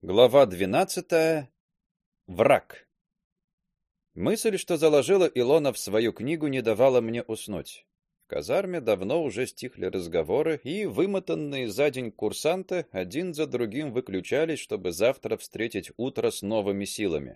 Глава 12. Враг. Мысль, что заложила Илона в свою книгу, не давала мне уснуть. В казарме давно уже стихли разговоры, и вымотанные за день курсанты один за другим выключались, чтобы завтра встретить утро с новыми силами.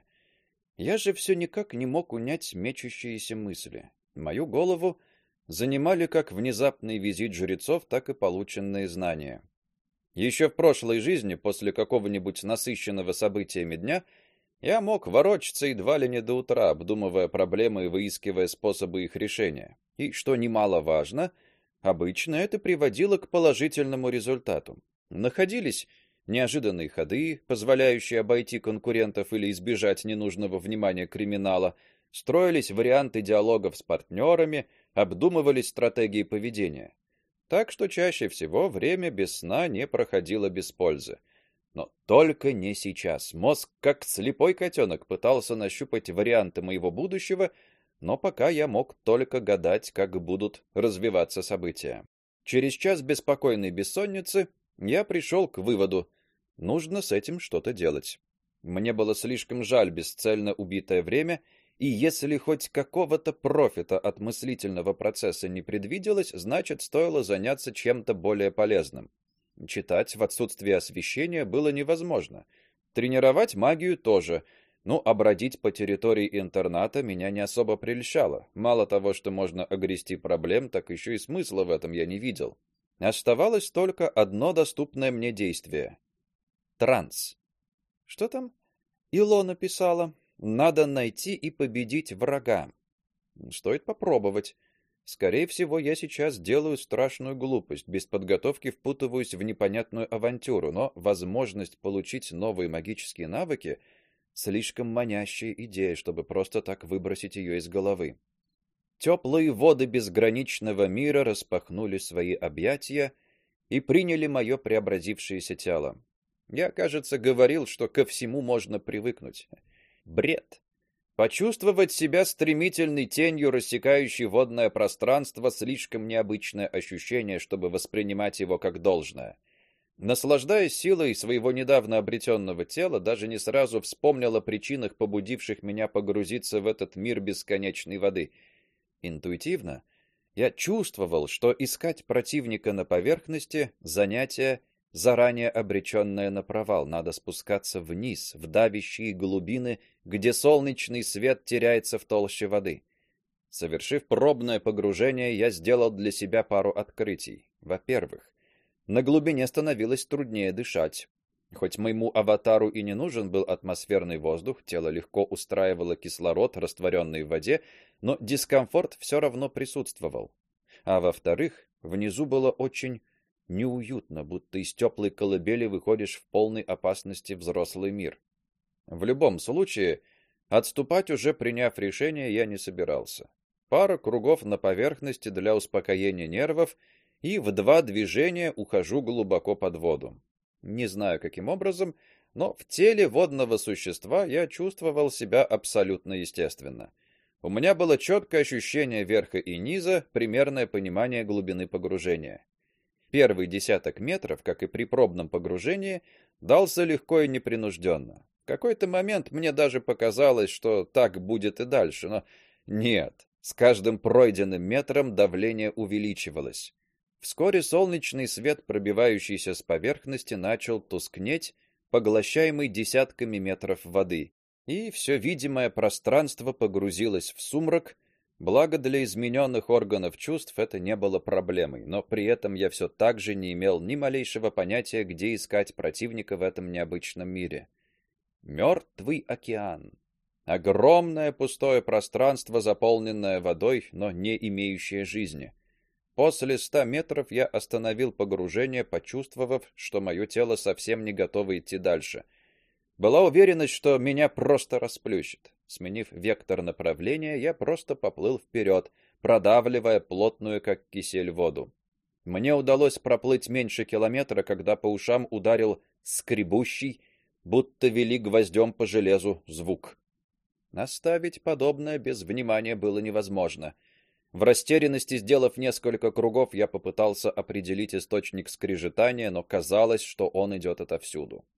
Я же все никак не мог унять мечущиеся мысли. Мою голову занимали как внезапный визит жрецов, так и полученные знания. Еще в прошлой жизни, после какого-нибудь насыщенного событиями дня, я мог ворочаться едва ли не до утра, обдумывая проблемы и выискивая способы их решения. И, что немаловажно, обычно это приводило к положительному результату. Находились неожиданные ходы, позволяющие обойти конкурентов или избежать ненужного внимания криминала, строились варианты диалогов с партнерами, обдумывались стратегии поведения. Так что чаще всего время без сна не проходило без пользы. Но только не сейчас. Мозг, как слепой котенок, пытался нащупать варианты моего будущего, но пока я мог только гадать, как будут развиваться события. Через час беспокойной бессонницы я пришел к выводу: нужно с этим что-то делать. Мне было слишком жаль бесцельно убитое время, и если хоть какого-то профита от мыслительного процесса не предвиделось, значит, стоило заняться чем-то более полезным. Читать в отсутствии освещения было невозможно. Тренировать магию тоже. Ну, а бродить по территории интерната меня не особо прельщало. Мало того, что можно огрести проблем, так еще и смысла в этом я не видел. Оставалось только одно доступное мне действие — транс. Что там Илона писала? Надо найти и победить врага. Стоит попробовать. Скорее всего, я сейчас делаю страшную глупость, без подготовки впутываюсь в непонятную авантюру, но возможность получить новые магические навыки слишком манящая идея, чтобы просто так выбросить ее из головы. Теплые воды безграничного мира распахнули свои объятия и приняли мое преобразившееся тело. Я, кажется, говорил, что ко всему можно привыкнуть. Бред. Почувствовать себя стремительной тенью, рассекающей водное пространство, слишком необычное ощущение, чтобы воспринимать его как должное. Наслаждаясь силой своего недавно обретенного тела, даже не сразу вспомнил о причинах, побудивших меня погрузиться в этот мир бесконечной воды. Интуитивно я чувствовал, что искать противника на поверхности — занятие, заранее обреченное на провал. Надо спускаться вниз, в давящие глубины, где солнечный свет теряется в толще воды. Совершив пробное погружение, я сделал для себя пару открытий. Во-первых, на глубине становилось труднее дышать. Хоть моему аватару и не нужен был атмосферный воздух, тело легко устраивало кислород, растворенный в воде, но дискомфорт все равно присутствовал. А во-вторых, внизу было очень неуютно, будто из теплой колыбели выходишь в полной опасности взрослый мир. В любом случае, отступать, уже приняв решение, я не собирался. Пара кругов на поверхности для успокоения нервов, и в 2 движения ухожу глубоко под воду. Не знаю, каким образом, но в теле водного существа я чувствовал себя абсолютно естественно. У меня было четкое ощущение верха и низа, примерное понимание глубины погружения. Первый десяток метров, как и при пробном погружении, дался легко и непринужденно. В какой-то момент мне даже показалось, что так будет и дальше, но нет. С каждым пройденным метром давление увеличивалось. Вскоре солнечный свет, пробивающийся с поверхности, начал тускнеть, поглощаемый десятками метров воды, и все видимое пространство погрузилось в сумрак. Благо для измененных органов чувств это не было проблемой, но при этом я все так же не имел ни малейшего понятия, где искать противника в этом необычном мире. Мертвый океан. Огромное пустое пространство, заполненное водой, но не имеющее жизни. После 100 метров я остановил погружение, почувствовав, что мое тело совсем не готово идти дальше. Была уверенность, что меня просто расплющит. Сменив вектор направления, я просто поплыл вперед, продавливая плотную, как кисель, воду. Мне удалось проплыть меньше километра, когда по ушам ударил скребущий, будто вели гвоздем по железу, звук. Оставить подобное без внимания было невозможно. В растерянности, сделав несколько кругов, я попытался определить источник скрежетания, но казалось, что он идет отовсюду.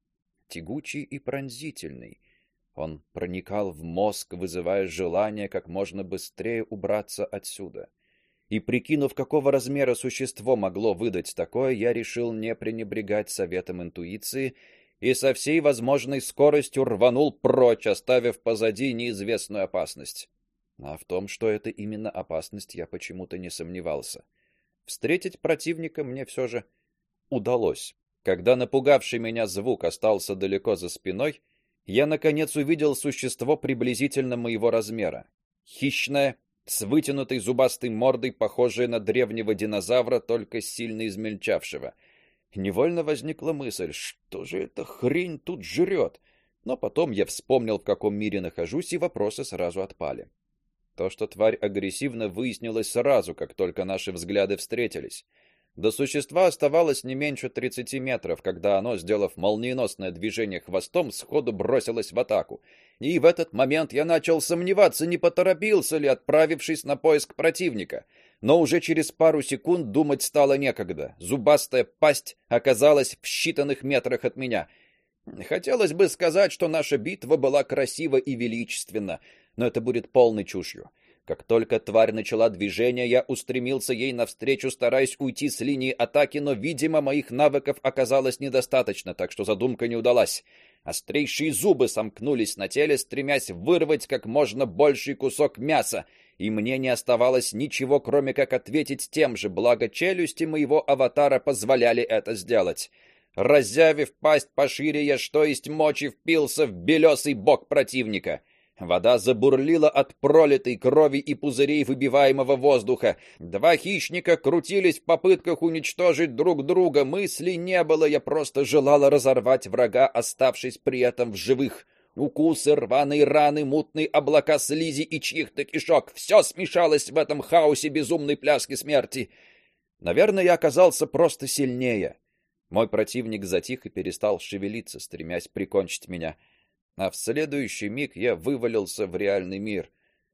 тягучий и пронзительный. Он проникал в мозг, вызывая желание как можно быстрее убраться отсюда. И прикинув, какого размера существо могло выдать такое, я решил не пренебрегать советом интуиции и со всей возможной скоростью рванул прочь, оставив позади неизвестную опасность. А в том, что это именно опасность, я почему-то не сомневался. Встретить противника мне все же удалось. Когда напугавший меня звук остался далеко за спиной, я наконец увидел существо приблизительно моего размера. Хищное, с вытянутой зубастой мордой, похожее на древнего динозавра, только сильно измельчавшего. Невольно возникла мысль, что же эта хрень тут жрет? Но потом я вспомнил, в каком мире нахожусь, и вопросы сразу отпали. То, что тварь агрессивна, выяснилось сразу, как только наши взгляды встретились. До существа оставалось не меньше 30 метров, когда оно, сделав молниеносное движение хвостом, сходу бросилось в атаку. И в этот момент я начал сомневаться, не поторопился ли, отправившись на поиск противника. Но уже через пару секунд думать стало некогда. Зубастая пасть оказалась в считанных метрах от меня. Хотелось бы сказать, что наша битва была красива и величественна, но это будет полной чушью. Как только тварь начала движение, я устремился ей навстречу, стараясь уйти с линии атаки, но, видимо, моих навыков оказалось недостаточно, так что задумка не удалась. Острейшие зубы сомкнулись на теле, стремясь вырвать как можно больший кусок мяса, и мне не оставалось ничего, кроме как ответить тем же, благо челюсти моего аватара позволяли это сделать. Раззявив пасть пошире, я что есть мочи впился в белесый бок противника. Вода забурлила от пролитой крови и пузырей выбиваемого воздуха. Два хищника крутились в попытках уничтожить друг друга. Мыслей не было, я просто желала разорвать врага, оставшись при этом в живых. Укусы, рваные раны, мутные облака слизи и чьих-то кишок. Все смешалось в этом хаосе безумной пляски смерти. Наверное, я оказался просто сильнее. Мой противник затих и перестал шевелиться, стремясь прикончить меня. А в следующий миг я вывалился в реальный мир.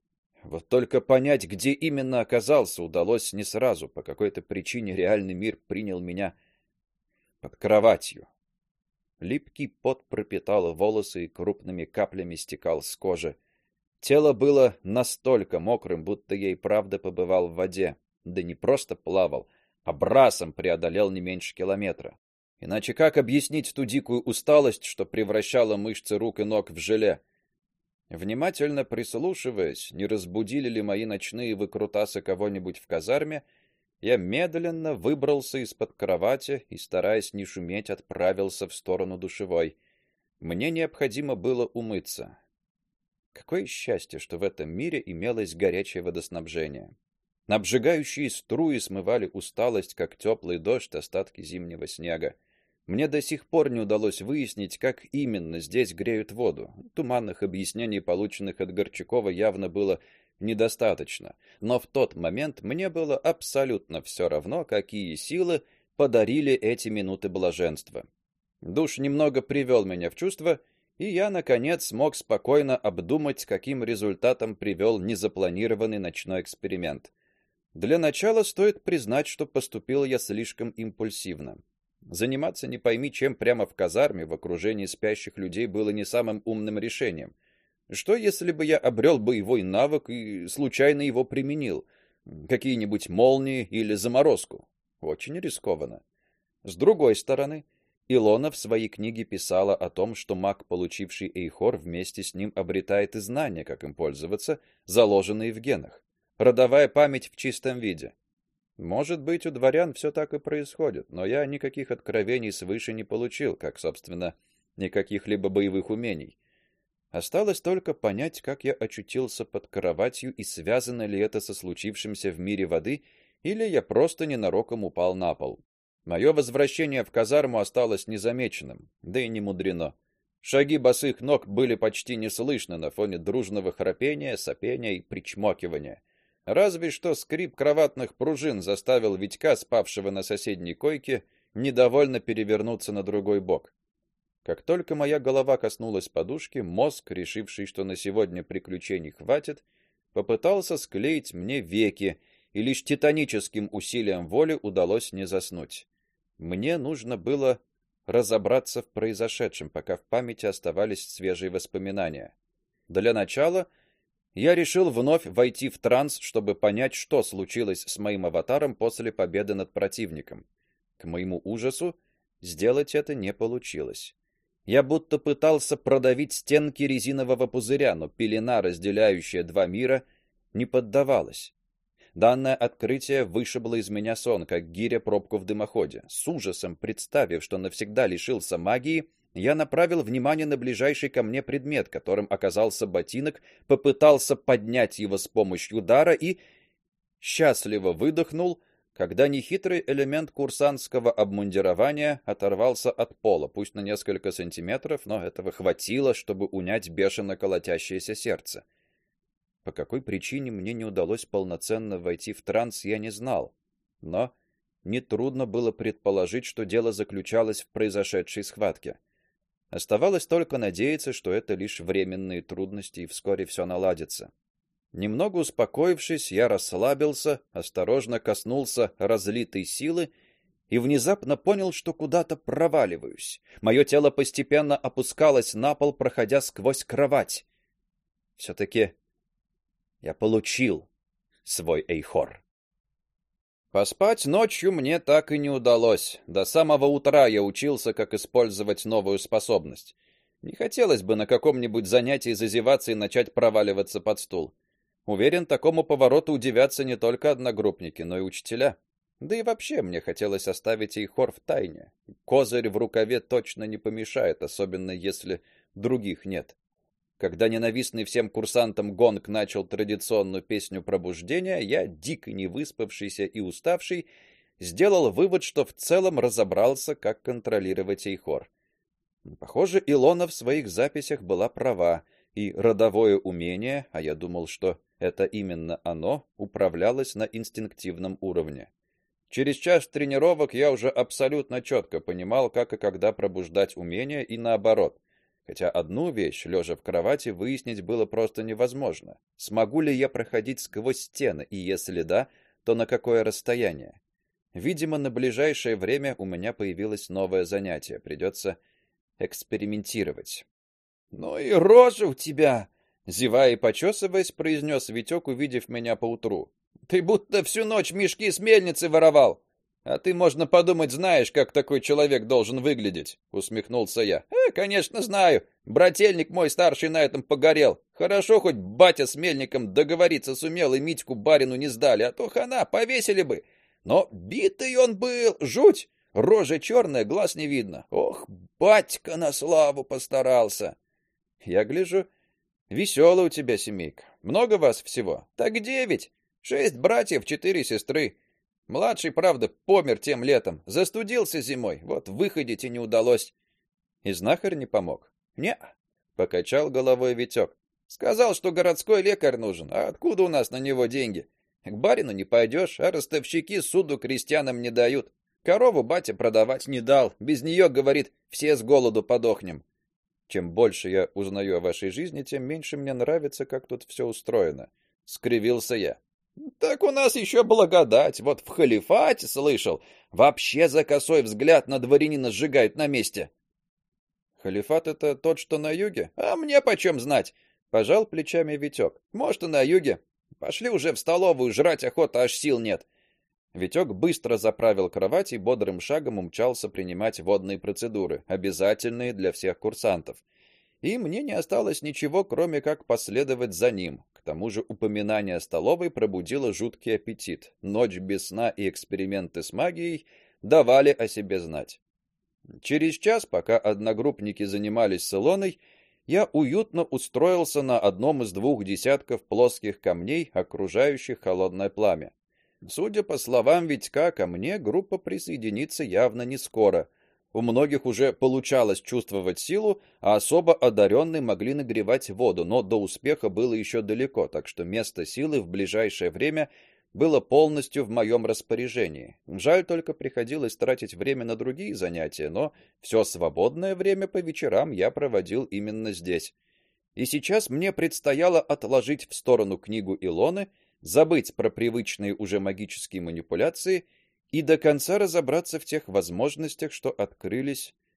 Вот только понять, где именно оказался, удалось не сразу. По какой-то причине реальный мир принял меня под кроватью. Липкий пот пропитал волосы и крупными каплями стекал с кожи. Тело было настолько мокрым, будто я и правда побывал в воде. Да не просто плавал, а брасом преодолел не меньше километра. Иначе как объяснить ту дикую усталость, что превращала мышцы рук и ног в желе? Внимательно прислушиваясь, не разбудили ли мои ночные выкрутасы кого-нибудь в казарме, я медленно выбрался из-под кровати и, стараясь не шуметь, отправился в сторону душевой. Мне необходимо было умыться. Какое счастье, что в этом мире имелось горячее водоснабжение. Обжигающие струи смывали усталость, как теплый дождь остатки зимнего снега. Мне до сих пор не удалось выяснить, как именно здесь греют воду. Туманных объяснений, полученных от Горчакова, явно было недостаточно, но в тот момент мне было абсолютно все равно, какие силы подарили эти минуты блаженства. Душ немного привел меня в чувство, и я наконец смог спокойно обдумать, каким результатом привел незапланированный ночной эксперимент. Для начала стоит признать, что поступил я слишком импульсивно. Заниматься не пойми чем прямо в казарме в окружении спящих людей было не самым умным решением. Что если бы я обрел боевой навык и случайно его применил? Какие-нибудь молнии или заморозку? Очень рискованно. С другой стороны, Илона в своей книге писала о том, что маг, получивший эйхор, вместе с ним обретает и знания, как им пользоваться, заложенные в генах. Родовая память в чистом виде. Может быть, у дворян все так и происходит, но я никаких откровений свыше не получил, как, собственно, никаких либо боевых умений. Осталось только понять, как я очутился под кроватью и связано ли это со случившимся в мире воды, или я просто ненароком упал на пол. Мое возвращение в казарму осталось незамеченным, да и не мудрено. Шаги босых ног были почти не слышны на фоне дружного храпения, сопения и причмокивания. Разве что скрип кроватных пружин заставил Витька, спавшего на соседней койке, недовольно перевернуться на другой бок. Как только моя голова коснулась подушки, мозг, решивший, что на сегодня приключений хватит, попытался склеить мне веки, и лишь титаническим усилием воли удалось не заснуть. Мне нужно было разобраться в произошедшем, пока в памяти оставались свежие воспоминания. Для начала я решил вновь войти в транс, чтобы понять, что случилось с моим аватаром после победы над противником. К моему ужасу, сделать это не получилось. Я будто пытался продавить стенки резинового пузыря, но пелена, разделяющая два мира, не поддавалась. Данное открытие вышибло из меня сон, как гиря пробку в дымоходе. С ужасом представив, что навсегда лишился магии, я направил внимание на ближайший ко мне предмет, которым оказался ботинок, попытался поднять его с помощью дара и счастливо выдохнул, когда нехитрый элемент курсантского обмундирования оторвался от пола, пусть на несколько сантиметров, но этого хватило, чтобы унять бешено колотящееся сердце. По какой причине мне не удалось полноценно войти в транс, я не знал, но нетрудно было предположить, что дело заключалось в произошедшей схватке. Оставалось только надеяться, что это лишь временные трудности и вскоре все наладится. Немного успокоившись, я расслабился, осторожно коснулся разлитой силы и внезапно понял, что куда-то проваливаюсь. Мое тело постепенно опускалось на пол, проходя сквозь кровать. Все-таки я получил свой эйхор. Поспать ночью мне так и не удалось. До самого утра я учился, как использовать новую способность. Не хотелось бы на каком-нибудь занятии зазеваться и начать проваливаться под стул. Уверен, такому повороту удивятся не только одногруппники, но и учителя. Да и вообще мне хотелось оставить эйхор в тайне. Козырь в рукаве точно не помешает, особенно если других нет. Когда ненавистный всем курсантам гонг начал традиционную песню пробуждения, я, дико невыспавшийся и уставший, сделал вывод, что в целом разобрался, как контролировать эйхор. Похоже, Илона в своих записях была права, и родовое умение, а я думал, что это именно оно, управлялось на инстинктивном уровне. Через час тренировок я уже абсолютно четко понимал, как и когда пробуждать умение и наоборот. Хотя одну вещь, лежа в кровати, выяснить было просто невозможно. Смогу ли я проходить сквозь стены, и если да, то на какое расстояние? Видимо, на ближайшее время у меня появилось новое занятие, придется экспериментировать. Ну и рожа у тебя, зевая и почесываясь, произнес Витек, увидев меня поутру. Ты будто всю ночь мешки с мельницы воровал. А ты, можно подумать, знаешь, как такой человек должен выглядеть, усмехнулся я. Конечно, знаю. Брательник мой старший на этом погорел. Хорошо хоть батя с мельником договориться сумел и Митьку барину не сдали, а то хана повесили бы. Но битый он был, жуть. Рожа черная, глаз не видно. Ох, батька на славу постарался. Я гляжу, веселая у тебя семейка. Много вас всего? Так 9. 6 братьев, 4 сестры. Младший, правда, помер тем летом, застудился зимой. Вот выходить и не удалось. И знахарь не помог. Не, покачал головой Витек. Сказал, что городской лекарь нужен. А откуда у нас на него деньги? К барину не пойдешь, а ростовщики суду крестьянам не дают. Корову батя продавать не дал. Без нее, говорит, все с голоду подохнем. Чем больше я узнаю о вашей жизни, тем меньше мне нравится, как тут все устроено, скривился я. Так у нас еще благодать. Вот в халифате слышал, вообще за косой взгляд на дворянина сжигают на месте. Халифат — это тот, что на юге? А мне почем знать? Пожал плечами Витек. Может, и на юге. Пошли уже в столовую, жрать охота, аж сил нет. Витек быстро заправил кровать и бодрым шагом умчался принимать водные процедуры, обязательные для всех курсантов. И мне не осталось ничего, кроме как последовать за ним. К тому же упоминание о столовой пробудило жуткий аппетит. Ночь без сна и эксперименты с магией давали о себе знать. Через час, пока одногруппники занимались с Илоной, я уютно устроился на одном из 2 десятков плоских камней, окружающих холодное пламя. Судя по словам Витька, ко мне группа присоединится явно не скоро. У многих уже получалось чувствовать силу, а особо одаренные могли нагревать воду, но до успеха было еще далеко, так что место силы в ближайшее время было полностью в моем распоряжении. Жаль, только приходилось тратить время на другие занятия, но все свободное время по вечерам я проводил именно здесь. И сейчас мне предстояло отложить в сторону книгу Илоны, забыть про привычные уже магические манипуляции и до конца разобраться в тех возможностях, что открылись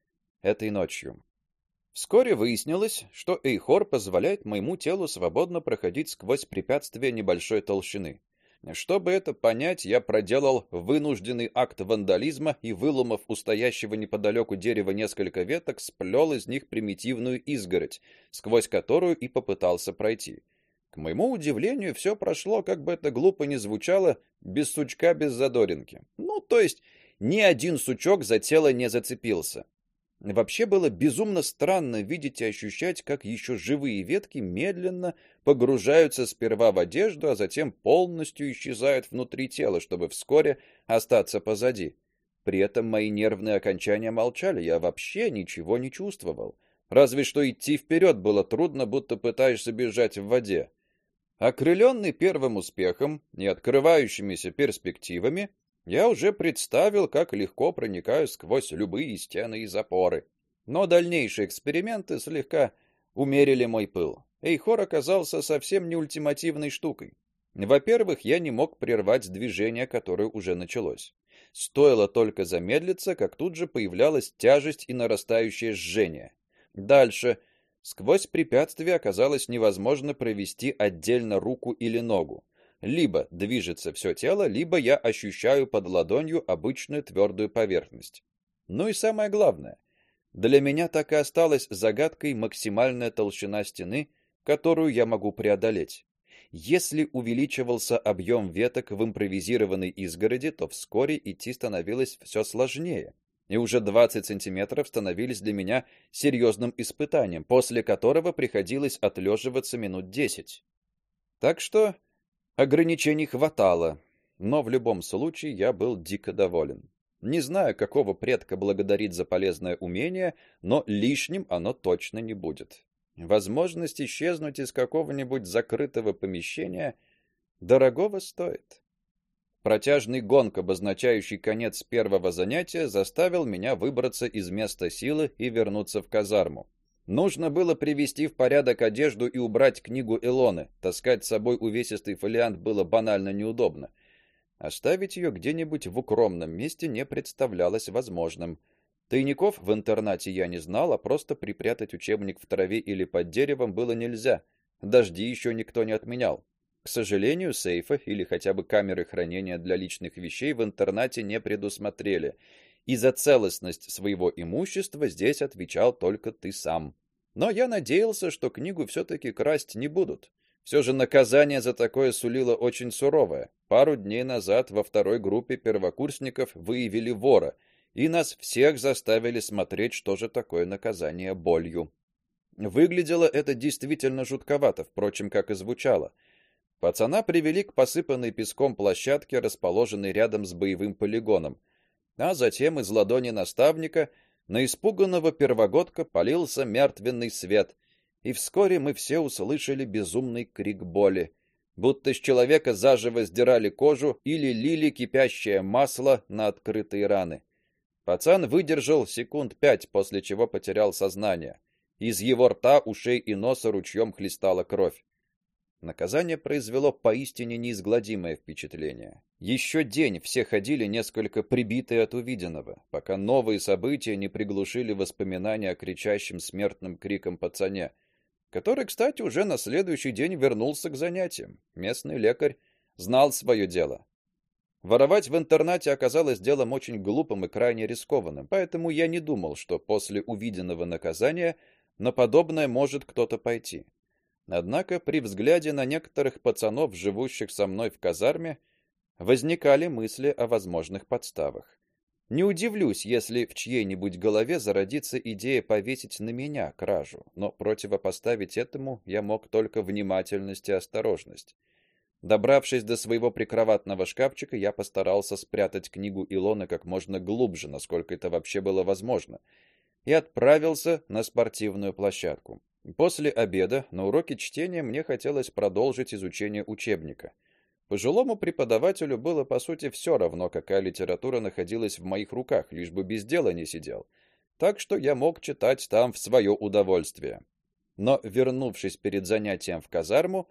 этой ночью. Вскоре выяснилось, что эйхор позволяет моему телу свободно проходить сквозь препятствия небольшой толщины. Чтобы это понять, я проделал вынужденный акт вандализма и, выломав у стоящего неподалеку дерева несколько веток, сплел из них примитивную изгородь, сквозь которую и попытался пройти. К моему удивлению, все прошло, как бы это глупо ни звучало, без сучка, без задоринки. То есть ни один сучок за тело не зацепился. Вообще было безумно странно видеть и ощущать, как еще живые ветки медленно погружаются сперва в одежду, а затем полностью исчезают внутри тела, чтобы вскоре остаться позади. При этом мои нервные окончания молчали, я вообще ничего не чувствовал. Разве что идти вперед было трудно, будто пытаешься бежать в воде. Окрыленный первым успехом и открывающимися перспективами, я уже представил, как легко проникаю сквозь любые стены и запоры. Но дальнейшие эксперименты слегка умерили мой пыл. Эйхор оказался совсем не ультимативной штукой. Во-первых, я не мог прервать движение, которое уже началось. Стоило только замедлиться, как тут же появлялась тяжесть и нарастающее жжение. Дальше сквозь препятствие оказалось невозможно провести отдельно руку или ногу. Либо движется все тело, либо я ощущаю под ладонью обычную твердую поверхность. И самое главное, для меня так и осталась загадкой максимальная толщина стены, которую я могу преодолеть. Если увеличивался объем веток в импровизированной изгороди, то вскоре идти становилось все сложнее. И уже 20 сантиметров становились для меня серьезным испытанием, после которого приходилось отлеживаться минут 10. Так что ограничений хватало, но в любом случае я был дико доволен. Не знаю, какого предка благодарить за полезное умение, но лишним оно точно не будет. Возможность исчезнуть из какого-нибудь закрытого помещения дорогого стоит. Протяжный гонг, обозначающий конец первого занятия, заставил меня выбраться из места силы и вернуться в казарму. Нужно было привести в порядок одежду и убрать книгу Илоны. Таскать с собой увесистый фолиант было банально неудобно. Оставить ее где-нибудь в укромном месте не представлялось возможным. Тайников в интернате я не знал, а просто припрятать учебник в траве или под деревом было нельзя. Дожди еще никто не отменял. К сожалению, сейфа или хотя бы камеры хранения для личных вещей в интернате не предусмотрели. И за целостность своего имущества здесь отвечал только ты сам. Но я надеялся, что книгу все-таки красть не будут. Все же наказание за такое сулило очень суровое. Пару дней назад во второй группе первокурсников выявили вора, и нас всех заставили смотреть, что же такое наказание болью. Выглядело это действительно жутковато, впрочем, как и звучало. Пацана привели к посыпанной песком площадке, расположенной рядом с боевым полигоном. А затем из ладони наставника на испуганного первогодка полился мертвенный свет, и вскоре мы все услышали безумный крик боли, будто с человека заживо сдирали кожу или лили кипящее масло на открытые раны. Пацан выдержал секунд 5, после чего потерял сознание. Из его рта, ушей и носа ручьем хлестала кровь. Наказание произвело поистине неизгладимое впечатление. Еще день все ходили несколько прибитые от увиденного, пока новые события не приглушили воспоминания о кричащем смертным криком пацане, который, кстати, уже на следующий день вернулся к занятиям. Местный лекарь знал свое дело. Воровать в интернате оказалось делом очень глупым и крайне рискованным, поэтому я не думал, что после увиденного наказания на подобное может кто-то пойти. Однако при взгляде на некоторых пацанов, живущих со мной в казарме, возникали мысли о возможных подставах. Не удивлюсь, если в чьей-нибудь голове зародится идея повесить на меня кражу, но противопоставить этому я мог только внимательность и осторожность. Добравшись до своего прикроватного шкафчика, я постарался спрятать книгу Илоны как можно глубже, насколько это вообще было возможно, и отправился на спортивную площадку. После обеда на уроке чтения мне хотелось продолжить изучение учебника. Пожилому преподавателю было по сути все равно, какая литература находилась в моих руках, лишь бы без дела не сидел. Так что я мог читать там в свое удовольствие. Но, вернувшись перед занятием в казарму,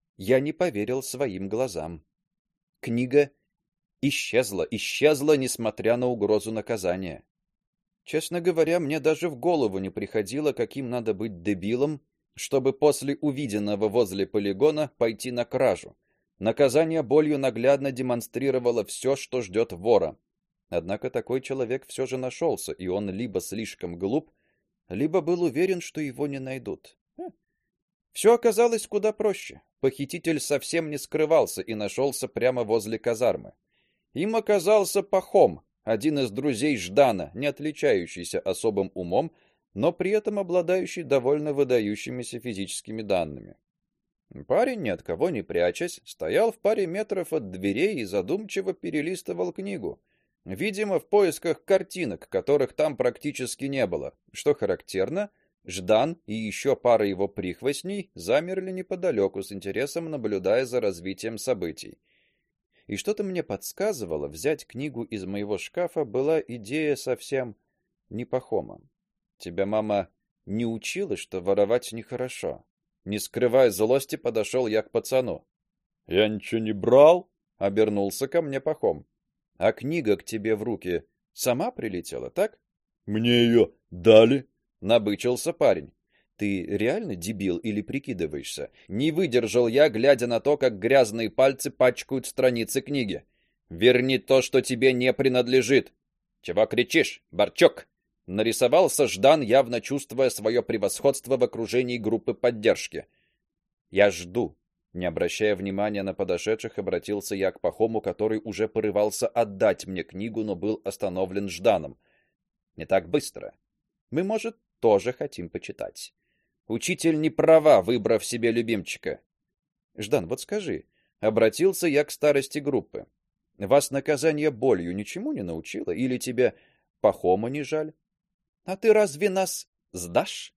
я не поверил своим глазам. Книга исчезла, несмотря на угрозу наказания. Честно говоря, мне даже в голову не приходило, каким надо быть дебилом, чтобы после увиденного возле полигона пойти на кражу. Наказание болью наглядно демонстрировало все, что ждет вора. Однако такой человек все же нашелся, и он либо слишком глуп, либо был уверен, что его не найдут. Все оказалось куда проще. Похититель совсем не скрывался и нашелся прямо возле казармы. Им оказался Пахом, один из друзей Ждана, не отличающийся особым умом, но при этом обладающий довольно выдающимися физическими данными. Парень, ни от кого не прячась, стоял в паре метров от дверей и задумчиво перелистывал книгу, видимо, в поисках картинок, которых там практически не было. Что характерно, Ждан и еще пара его прихвостней замерли неподалеку, с интересом наблюдая за развитием событий. И что-то мне подсказывало, взять книгу из моего шкафа была идея совсем не Пахома. Тебя мама не учила, что воровать нехорошо? Не скрывая злости, подошел я к пацану. Я ничего не брал, обернулся ко мне Пахом. А книга к тебе в руки сама прилетела, так? Мне ее дали, набычился парень. Ты реально дебил или прикидываешься? Не выдержал я, глядя на то, как грязные пальцы пачкают страницы книги. Верни то, что тебе не принадлежит. Чего кричишь, Барчок? Нарисовался Ждан, явно чувствуя свое превосходство в окружении группы поддержки. Я жду. Не обращая внимания на подошедших, обратился я к Пахому, который уже порывался отдать мне книгу, но был остановлен Жданом. Не так быстро. Мы, может, тоже хотим почитать. Учитель не права, выбрав себе любимчика. Ждан, вот скажи, обратился я к старости группы. Вас наказание болью ничему не научило или тебе Пахома не жаль? А ты разве нас сдашь?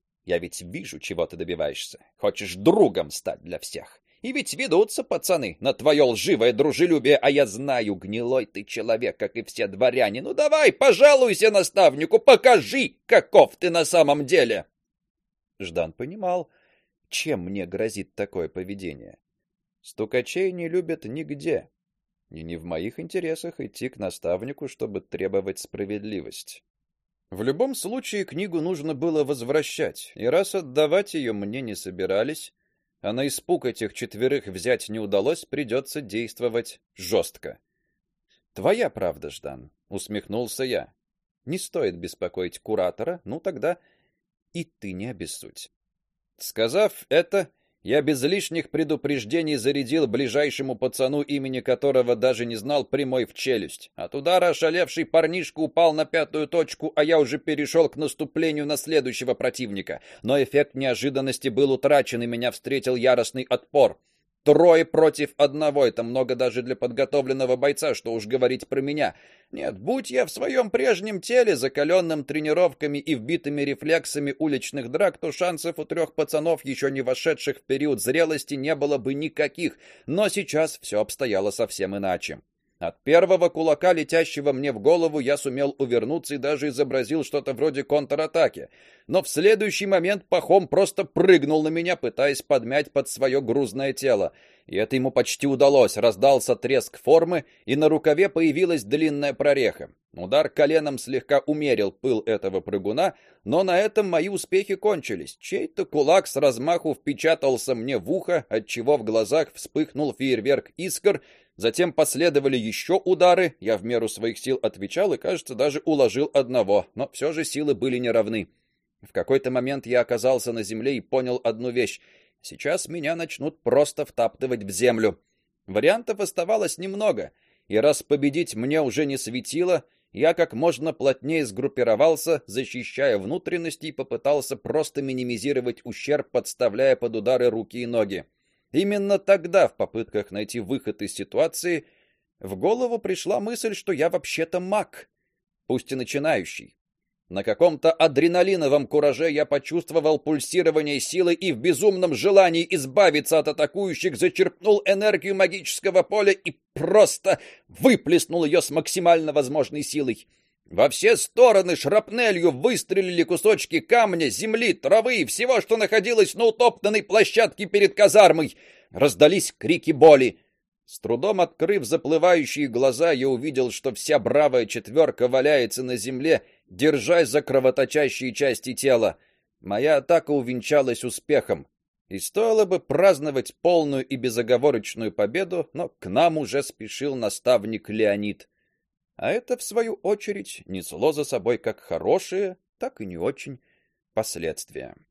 Я ведь вижу, чего ты добиваешься. Хочешь другом стать для всех. И ведь ведутся пацаны на твое лживое дружелюбие, а я знаю, гнилой ты человек, как и все дворяне. Ну давай, пожалуйся наставнику, покажи, каков ты на самом деле. Ждан понимал, чем мне грозит такое поведение. Стукачей не любят нигде, и не в моих интересах идти к наставнику, чтобы требовать справедливость. В любом случае книгу нужно было возвращать, и раз отдавать ее мне не собирались, а на испуг этих четверых взять не удалось, придется действовать жестко. Твоя правда, Ждан, усмехнулся я. Не стоит беспокоить куратора, ну тогда и ты не обессудь. Сказав это, я без лишних предупреждений зарядил ближайшему пацану, имени которого даже не знал, прямой в челюсть. От удара ошалевший парнишка упал на пятую точку, а я уже перешел к наступлению на следующего противника. Но эффект неожиданности был утрачен, и меня встретил яростный отпор. 3 против 1 — это много даже для подготовленного бойца, что уж говорить про меня. Нет, будь я в своем прежнем теле, закаленным тренировками и вбитыми рефлексами уличных драк, то шансов у 3 пацанов, еще не вошедших в период зрелости, не было бы никаких. Но сейчас все обстояло совсем иначе. От первого кулака, летящего мне в голову, я сумел увернуться и даже изобразил что-то вроде контратаки. Но в следующий момент Пахом просто прыгнул на меня, пытаясь подмять под свое грузное тело. И это ему почти удалось. Раздался треск формы, и на рукаве появилась длинная прореха. Удар коленом слегка умерил пыл этого прыгуна, но на этом мои успехи кончились. Чей-то кулак с размаху впечатался мне в ухо, отчего в глазах вспыхнул фейерверк искр. Затем последовали еще удары, я в меру своих сил отвечал и, кажется, даже уложил одного, но все же силы были неравны. В какой-то момент я оказался на земле и понял одну вещь: сейчас меня начнут просто втаптывать в землю. Вариантов оставалось немного, и раз победить мне уже не светило, я как можно плотнее сгруппировался, защищая внутренности, и попытался просто минимизировать ущерб, подставляя под удары руки и ноги. Именно тогда, в попытках найти выход из ситуации, в голову пришла мысль, что я вообще-то маг, пусть и начинающий. На каком-то адреналиновом кураже я почувствовал пульсирование силы и в безумном желании избавиться от атакующих зачерпнул энергию магического поля и просто выплеснул ее с максимально возможной силой. Во все стороны шрапнелью выстрелили кусочки камня, земли, травы и всего, что находилось на утоптанной площадке перед казармой. Раздались крики боли. С трудом открыв заплывающие глаза, я увидел, что вся бравая четверка валяется на земле, держась за кровоточащие части тела. Моя атака увенчалась успехом. И стоило бы праздновать полную и безоговорочную победу, но к нам уже спешил наставник Леонид. А это, в свою очередь, несло за собой как хорошие, так и не очень последствия.